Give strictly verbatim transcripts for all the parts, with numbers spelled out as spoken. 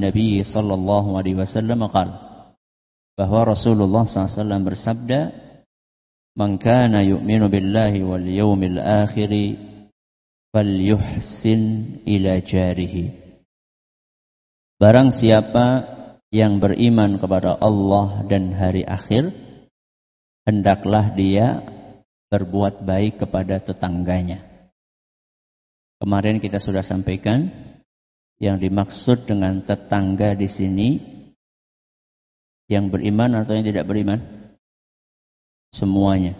Nabi sallallahu alaihi wasallam qala, bahwa Rasulullah sallallahu alaihi wasallam bersabda, "Man kana yu'minu billahi wal yawmil akhir falyuhsin ila jarihi." Barang siapa yang beriman kepada Allah dan hari akhir, hendaklah dia berbuat baik kepada tetangganya. Kemarin kita sudah sampaikan yang dimaksud dengan tetangga di sini yang beriman atau yang tidak beriman? Semuanya.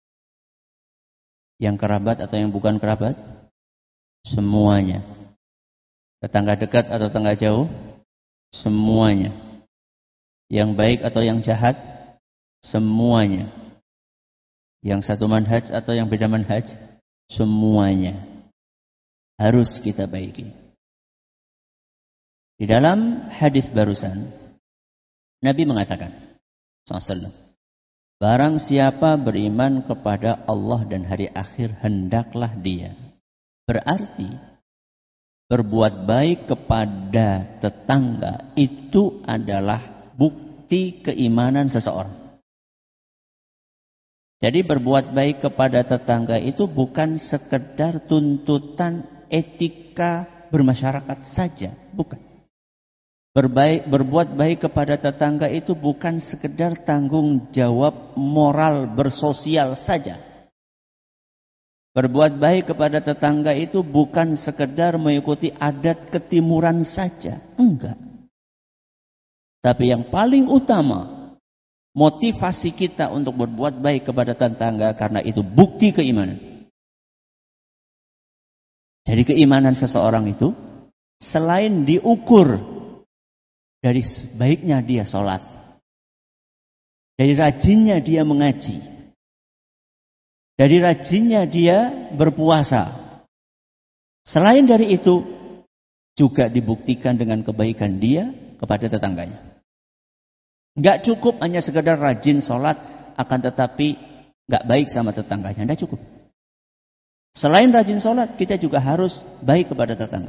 Yang kerabat atau yang bukan kerabat? Semuanya. Tetangga dekat atau tetangga jauh? Semuanya. Yang baik atau yang jahat? Semuanya. Yang satu manhaj atau yang beda manhaj? Semuanya. Harus kita baiki. Di dalam hadis barusan, Nabi mengatakan, sallallahu alaihi wasallam, barang siapa beriman kepada Allah dan hari akhir, hendaklah dia. Berarti, berbuat baik kepada tetangga itu adalah bukti keimanan seseorang. Jadi berbuat baik kepada tetangga itu bukan sekedar tuntutan etika bermasyarakat saja, bukan. Berbaik, berbuat baik kepada tetangga itu bukan sekedar tanggung jawab moral bersosial saja. Berbuat baik kepada tetangga itu bukan sekedar mengikuti adat ketimuran saja. Enggak. Tapi yang paling utama, motivasi kita untuk berbuat baik kepada tetangga karena itu bukti keimanan. Jadi keimanan seseorang itu selain diukur dari baiknya dia sholat, dari rajinnya dia mengaji, dari rajinnya dia berpuasa. Selain dari itu, juga dibuktikan dengan kebaikan dia kepada tetangganya. Gak cukup hanya sekedar rajin sholat, akan tetapi gak baik sama tetangganya. Gak cukup. Selain rajin sholat, kita juga harus baik kepada tetangga.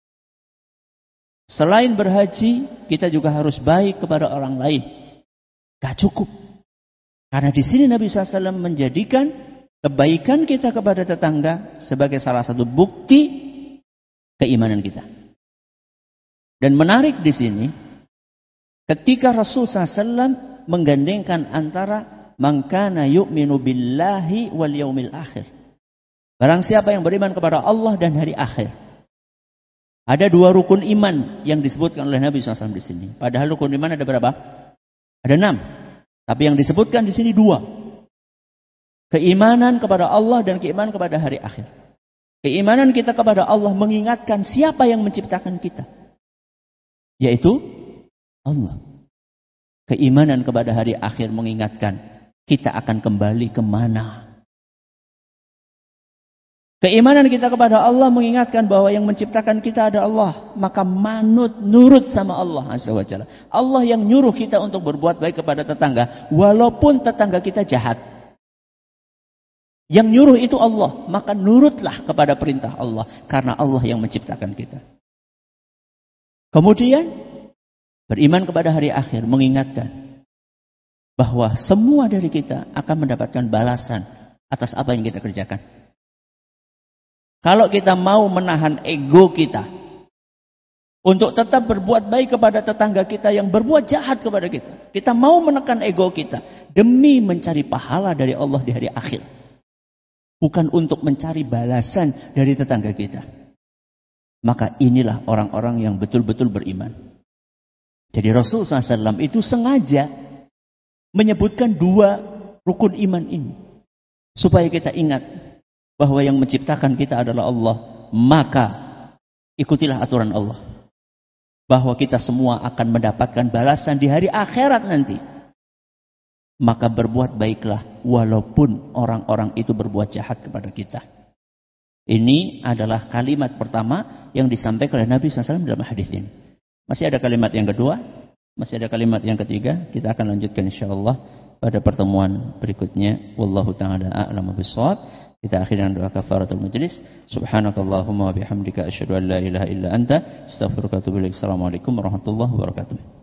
Selain berhaji, kita juga harus baik kepada orang lain. Gak cukup. Karena di sini Nabi shallallahu alaihi wasallam menjadikan kebaikan kita kepada tetangga sebagai salah satu bukti keimanan kita. Dan menarik di sini, ketika Rasul shallallahu alaihi wasallam menggandengkan antara man kana yu'minu billahi wal yaumil akhir. Barang siapa yang beriman kepada Allah dan hari akhir. Ada dua rukun iman yang disebutkan oleh Nabi shallallahu alaihi wasallam di sini. Padahal rukun iman ada berapa? Ada enam. Tapi yang disebutkan di sini dua. Keimanan kepada Allah dan keimanan kepada hari akhir. Keimanan kita kepada Allah mengingatkan siapa yang menciptakan kita. Yaitu Allah. Keimanan kepada hari akhir mengingatkan kita akan kembali kemana. Keimanan kita kepada Allah mengingatkan bahwa yang menciptakan kita ada Allah. Maka manut, nurut sama Allah azza wa jalla. Allah yang nyuruh kita untuk berbuat baik kepada tetangga. Walaupun tetangga kita jahat. Yang nyuruh itu Allah. Maka nurutlah kepada perintah Allah. Karena Allah yang menciptakan kita. Kemudian, beriman kepada hari akhir mengingatkan bahwa semua dari kita akan mendapatkan balasan atas apa yang kita kerjakan. Kalau kita mau menahan ego kita untuk tetap berbuat baik kepada tetangga kita yang berbuat jahat kepada kita, kita mau menekan ego kita demi mencari pahala dari Allah di hari akhir, bukan untuk mencari balasan dari tetangga kita, maka inilah orang-orang yang betul-betul beriman. Jadi Rasulullah shallallahu alaihi wasallam itu sengaja menyebutkan dua rukun iman ini supaya kita ingat bahwa yang menciptakan kita adalah Allah, maka ikutilah aturan Allah. Bahwa kita semua akan mendapatkan balasan di hari akhirat nanti. Maka berbuat baiklah walaupun orang-orang itu berbuat jahat kepada kita. Ini adalah kalimat pertama yang disampaikan oleh Nabi shallallahu alaihi wasallam dalam hadis ini. Masih ada kalimat yang kedua, masih ada kalimat yang ketiga, kita akan lanjutkan insyaallah pada pertemuan berikutnya. Wallahu ta'ala a'lamu bishawab. Kita akhiri dengan doa kafaratul majlis. Subhanakallahumma wa bihamdika asyhadu an la ilaha illa anta astaghfiruka wa atubu ilaik. Assalamualaikum warahmatullahi wabarakatuh.